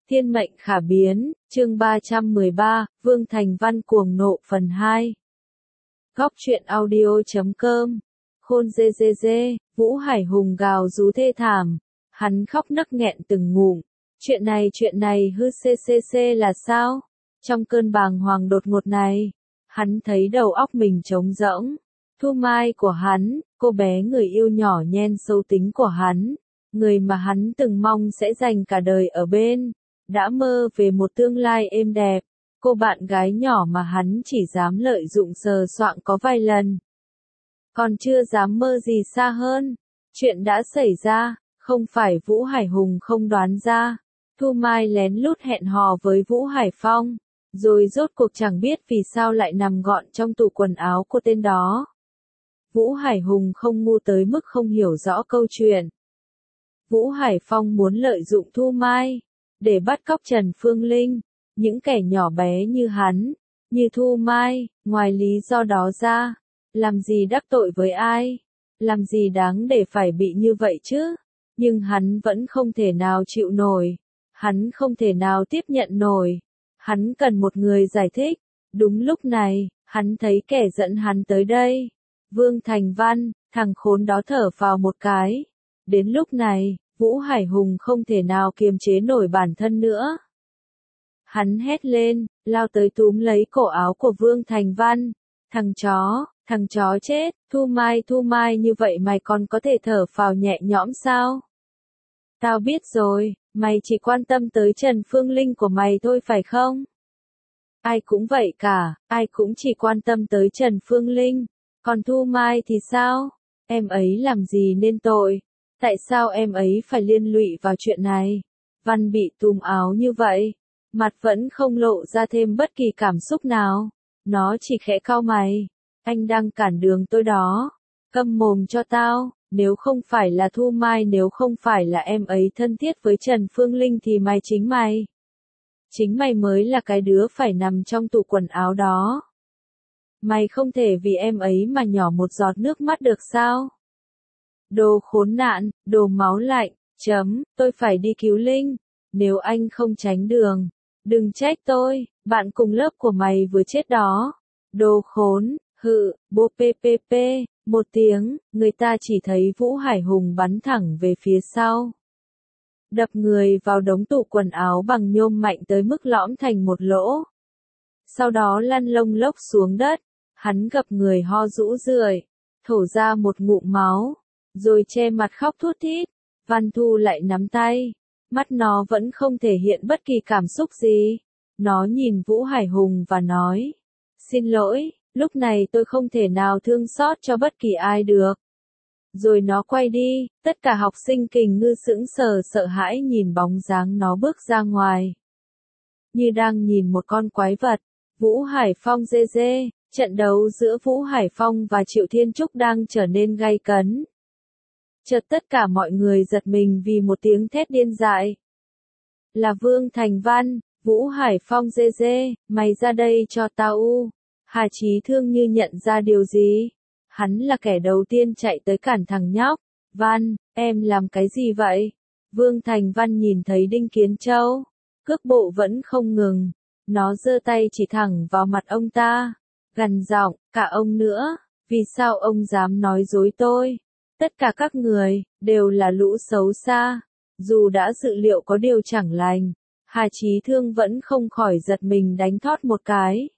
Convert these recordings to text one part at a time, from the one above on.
Thiên mệnh khả biến, chương 313, Vương Thành Văn cuồng nộ phần 2. Góc truyện audio.com. Khôn dê dê dê, Vũ Hải Hùng gào rú thê thảm. Hắn khóc nấc nghẹn từng ngụm. Chuyện này hư ccc là sao? Trong cơn bàng hoàng đột ngột này, hắn thấy đầu óc mình trống rỗng. Thu Mai của hắn, cô bé người yêu nhỏ nhen xấu tính của hắn, người mà hắn từng mong sẽ dành cả đời ở bên, đã mơ về một tương lai êm đẹp, cô bạn gái nhỏ mà hắn chỉ dám lợi dụng sờ soạng có vài lần. Còn chưa dám mơ gì xa hơn, chuyện đã xảy ra, không phải Vũ Hải Hùng không đoán ra. Thu Mai lén lút hẹn hò với Vũ Hải Phong, rồi rốt cuộc chẳng biết vì sao lại nằm gọn trong tủ quần áo của tên đó. Vũ Hải Hùng không ngu tới mức không hiểu rõ câu chuyện. Vũ Hải Phong muốn lợi dụng Thu Mai để bắt cóc Trần Phương Linh, những kẻ nhỏ bé như hắn, như Thu Mai, ngoài lý do đó ra, làm gì đắc tội với ai, làm gì đáng để phải bị như vậy chứ, nhưng hắn vẫn không thể nào chịu nổi, hắn không thể nào tiếp nhận nổi, hắn cần một người giải thích. Đúng lúc này, hắn thấy kẻ dẫn hắn tới đây, Vương Thành Văn, thằng khốn đó thở vào một cái. Đến lúc này, Vũ Hải Hùng không thể nào kiềm chế nổi bản thân nữa. Hắn hét lên, lao tới túm lấy cổ áo của Vương Thành Văn. Thằng chó chết, Thu Mai như vậy mày còn có thể thở phào nhẹ nhõm sao? Tao biết rồi, mày chỉ quan tâm tới Trần Phương Linh của mày thôi phải không? Ai cũng vậy cả, ai cũng chỉ quan tâm tới Trần Phương Linh. Còn Thu Mai thì sao? Em ấy làm gì nên tội? Tại sao em ấy phải liên lụy vào chuyện này? Văn bị túm áo như vậy, mặt vẫn không lộ ra thêm bất kỳ cảm xúc nào. Nó chỉ khẽ cau mày. Anh đang cản đường tôi đó. Câm mồm cho tao, nếu không phải là Thu Mai, nếu không phải là em ấy thân thiết với Trần Phương Linh thì chính mày mới là cái đứa phải nằm trong tủ quần áo đó. Mày không thể vì em ấy mà nhỏ một giọt nước mắt được sao? Đồ khốn nạn, đồ máu lạnh, tôi phải đi cứu Linh. Nếu anh không tránh đường, đừng trách tôi, bạn cùng lớp của mày vừa chết đó. Đồ khốn, bô ppp, một tiếng, người ta chỉ thấy Vũ Hải Hùng bắn thẳng về phía sau. Đập người vào đống tủ quần áo bằng nhôm mạnh tới mức lõm thành một lỗ. Sau đó lăn lông lốc xuống đất, hắn gập người ho rũ rượi, thổ ra một ngụm máu, rồi che mặt khóc thút thít. Văn Thu lại nắm tay, mắt nó vẫn không thể hiện bất kỳ cảm xúc gì. Nó nhìn Vũ Hải Hùng và nói, xin lỗi, lúc này tôi không thể nào thương xót cho bất kỳ ai được. Rồi nó quay đi, tất cả học sinh Kình Ngư sững sờ sợ hãi nhìn bóng dáng nó bước ra ngoài. Như đang nhìn một con quái vật. Vũ Hải Phong dê dê, trận đấu giữa Vũ Hải Phong và Triệu Thiên Trúc đang trở nên gay cấn. Chợt tất cả mọi người giật mình vì một tiếng thét điên dại. Là Vương Thành Văn. Vũ Hải Phong dê dê, mày ra đây cho tao. Hà Chí Thương như nhận ra điều gì. Hắn là kẻ đầu tiên chạy tới cản thằng nhóc. Văn, em làm cái gì vậy? Vương Thành Văn nhìn thấy Đinh Kiến Châu, cước bộ vẫn không ngừng. Nó giơ tay chỉ thẳng vào mặt ông ta, gằn giọng, cả ông nữa, vì sao ông dám nói dối tôi? Tất cả các người, đều là lũ xấu xa. Dù đã dự liệu có điều chẳng lành, Hà Chí Thương vẫn không khỏi giật mình đánh thót một cái.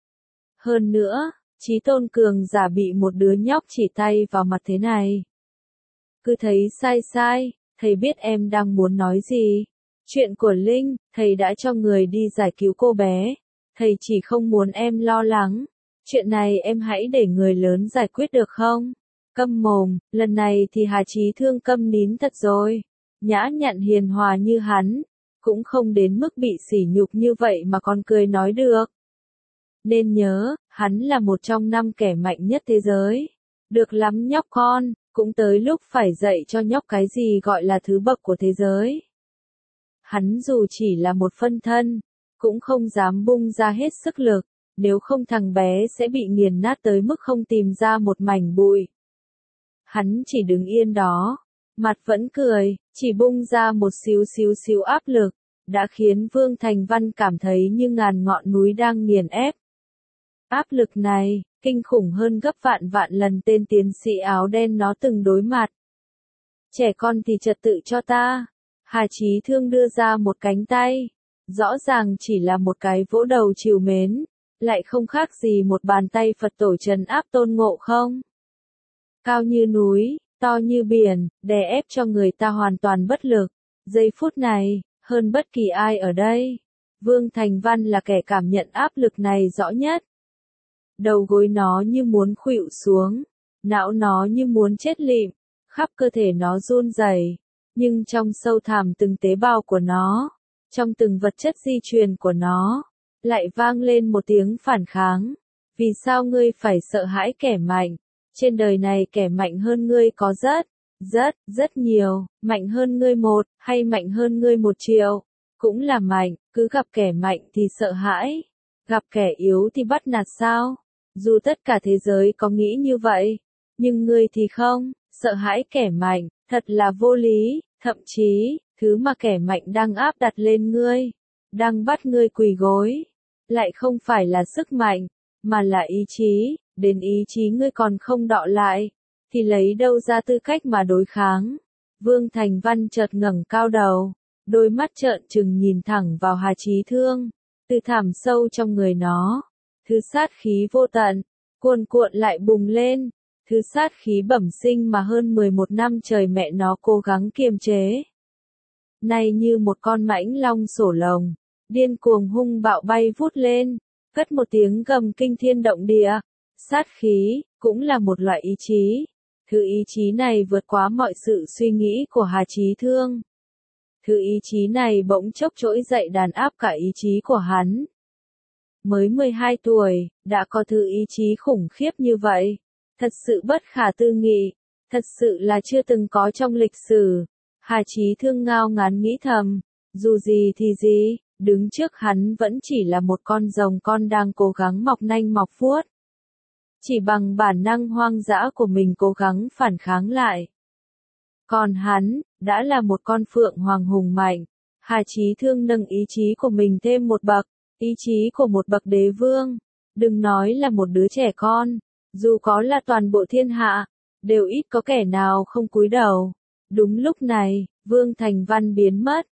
Hơn nữa, Chí Tôn Cường giả bị một đứa nhóc chỉ tay vào mặt thế này. Cứ thấy sai, thầy biết em đang muốn nói gì. Chuyện của Linh, thầy đã cho người đi giải cứu cô bé. Thầy chỉ không muốn em lo lắng. Chuyện này em hãy để người lớn giải quyết được không? Câm mồm, lần này thì Hà Chí Thương câm nín thật rồi. Nhã nhặn hiền hòa như hắn, cũng không đến mức bị sỉ nhục như vậy mà còn cười nói được. Nên nhớ, hắn là một trong 5 kẻ mạnh nhất thế giới. Được lắm nhóc con, cũng tới lúc phải dạy cho nhóc cái gì gọi là thứ bậc của thế giới. Hắn dù chỉ là một phân thân, cũng không dám bung ra hết sức lực, nếu không thằng bé sẽ bị nghiền nát tới mức không tìm ra một mảnh bụi. Hắn chỉ đứng yên đó, mặt vẫn cười, chỉ bung ra một xíu áp lực, đã khiến Vương Thành Văn cảm thấy như ngàn ngọn núi đang nghiền ép. Áp lực này, kinh khủng hơn gấp vạn vạn lần tên tiến sĩ áo đen nó từng đối mặt. Trẻ con thì trật tự cho ta. Hà Chí Thương đưa ra một cánh tay. Rõ ràng chỉ là một cái vỗ đầu trìu mến, lại không khác gì một bàn tay Phật tổ trấn áp Tôn Ngộ Không. Cao như núi, to như biển, đè ép cho người ta hoàn toàn bất lực. Giây phút này, hơn bất kỳ ai ở đây, Vương Thành Văn là kẻ cảm nhận áp lực này rõ nhất. Đầu gối nó như muốn khuỵu xuống, não nó như muốn chết lịm, khắp cơ thể nó run rẩy, nhưng trong sâu thẳm từng tế bào của nó, trong từng vật chất di truyền của nó, lại vang lên một tiếng phản kháng. Vì sao ngươi phải sợ hãi kẻ mạnh? Trên đời này kẻ mạnh hơn ngươi có rất nhiều, mạnh hơn ngươi 1, hay mạnh hơn ngươi 1 triệu, cũng là mạnh, cứ gặp kẻ mạnh thì sợ hãi, gặp kẻ yếu thì bắt nạt sao? Dù tất cả thế giới có nghĩ như vậy, nhưng ngươi thì không, sợ hãi kẻ mạnh, thật là vô lý, thậm chí, thứ mà kẻ mạnh đang áp đặt lên ngươi, đang bắt ngươi quỳ gối, lại không phải là sức mạnh, mà là ý chí, đến ý chí ngươi còn không đọ lại, thì lấy đâu ra tư cách mà đối kháng. Vương Thành Văn chợt ngẩng cao đầu, đôi mắt trợn trừng nhìn thẳng vào Hà Chí Thương, từ thẳm sâu trong người nó, thứ sát khí vô tận, cuồn cuộn lại bùng lên, thứ sát khí bẩm sinh mà hơn 11 năm trời mẹ nó cố gắng kiềm chế. Nay như một con mãnh long sổ lồng, điên cuồng hung bạo bay vút lên, cất một tiếng gầm kinh thiên động địa. Sát khí, cũng là một loại ý chí. Thứ ý chí này vượt quá mọi sự suy nghĩ của Hà Chí Thương. Thứ ý chí này bỗng chốc trỗi dậy đàn áp cả ý chí của hắn. Mới 12 tuổi, đã có thứ ý chí khủng khiếp như vậy. Thật sự bất khả tư nghị. Thật sự là chưa từng có trong lịch sử. Hà Chí Thương ngao ngán nghĩ thầm. Dù gì thì gì, đứng trước hắn vẫn chỉ là một con rồng con đang cố gắng mọc nanh mọc vuốt. Chỉ bằng bản năng hoang dã của mình cố gắng phản kháng lại. Còn hắn, đã là một con phượng hoàng hùng mạnh. Hà Chí Thương nâng ý chí của mình thêm một bậc, ý chí của một bậc đế vương. Đừng nói là một đứa trẻ con, dù có là toàn bộ thiên hạ, đều ít có kẻ nào không cúi đầu. Đúng lúc này, Vương Thành Văn biến mất.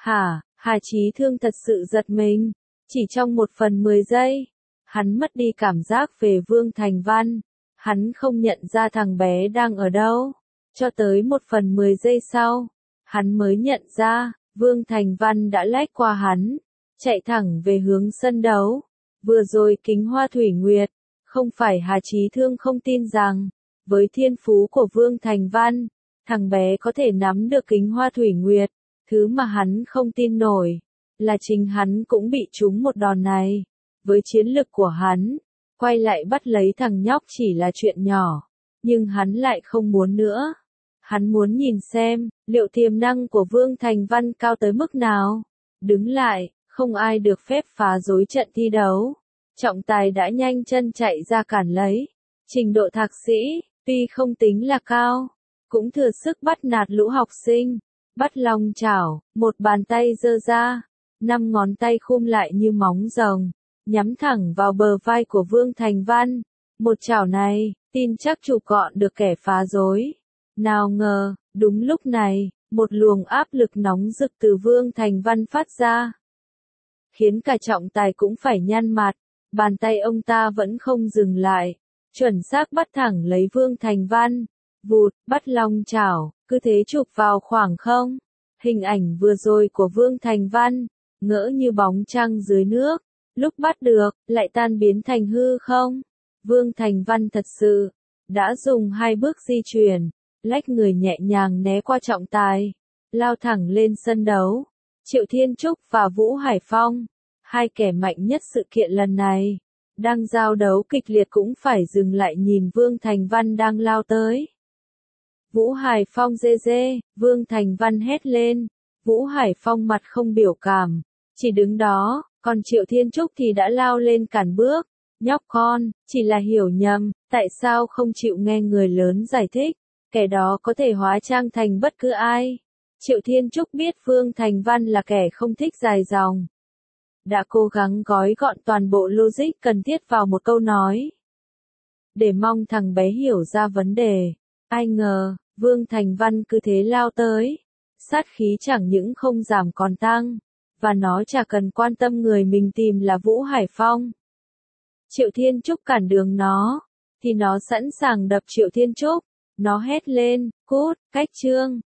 Hà Chí Thương thật sự giật mình. Chỉ trong 1/10 giây, hắn mất đi cảm giác về Vương Thành Văn. Hắn không nhận ra thằng bé đang ở đâu. Cho tới 1/10 giây sau, hắn mới nhận ra, Vương Thành Văn đã lách qua hắn, chạy thẳng về hướng sân đấu. Vừa rồi Kính Hoa Thủy Nguyệt, không phải Hà Chí Thương không tin rằng, với thiên phú của Vương Thành Văn, thằng bé có thể nắm được Kính Hoa Thủy Nguyệt. Thứ mà hắn không tin nổi, là chính hắn cũng bị trúng một đòn này. Với chiến lực của hắn, quay lại bắt lấy thằng nhóc chỉ là chuyện nhỏ, nhưng hắn lại không muốn nữa. Hắn muốn nhìn xem, liệu tiềm năng của Vương Thành Văn cao tới mức nào. Đứng lại, không ai được phép phá rối trận thi đấu. Trọng tài đã nhanh chân chạy ra cản lấy. Trình độ thạc sĩ, tuy không tính là cao, cũng thừa sức bắt nạt lũ học sinh. Bắt long chảo, một bàn tay giơ ra, 5 ngón tay khum lại như móng rồng, nhắm thẳng vào bờ vai của Vương Thành Văn. Một chảo này, tin chắc chụp gọn được kẻ phá rối. Nào ngờ, đúng lúc này, một luồng áp lực nóng rực từ Vương Thành Văn phát ra, khiến cả trọng tài cũng phải nhăn mặt. Bàn tay ông ta vẫn không dừng lại, chuẩn xác bắt thẳng lấy Vương Thành Văn. Vụt, bắt long chảo, cứ thế chụp vào khoảng không. Hình ảnh vừa rồi của Vương Thành Văn, ngỡ như bóng trăng dưới nước, lúc bắt được, lại tan biến thành hư không. Vương Thành Văn thật sự, đã dùng 2 bước di chuyển, lách người nhẹ nhàng né qua trọng tài, lao thẳng lên sân đấu. Triệu Thiên Trúc và Vũ Hải Phong, 2 kẻ mạnh nhất sự kiện lần này, đang giao đấu kịch liệt cũng phải dừng lại nhìn Vương Thành Văn đang lao tới. Vũ Hải Phong dê, Vương Thành Văn hét lên. Vũ Hải Phong mặt không biểu cảm, chỉ đứng đó, còn Triệu Thiên Trúc thì đã lao lên cản bước. Nhóc con, chỉ là hiểu nhầm, tại sao không chịu nghe người lớn giải thích, kẻ đó có thể hóa trang thành bất cứ ai. Triệu Thiên Trúc biết Vương Thành Văn là kẻ không thích dài dòng. Đã cố gắng gói gọn toàn bộ logic cần thiết vào một câu nói. Để mong thằng bé hiểu ra vấn đề. Ai ngờ, Vương Thành Văn cứ thế lao tới. Sát khí chẳng những không giảm còn tăng. Và nó chả cần quan tâm người mình tìm là Vũ Hải Phong. Triệu Thiên Trúc cản đường nó. Thì nó sẵn sàng đập Triệu Thiên Trúc. Nó hét lên, cút, cách chương.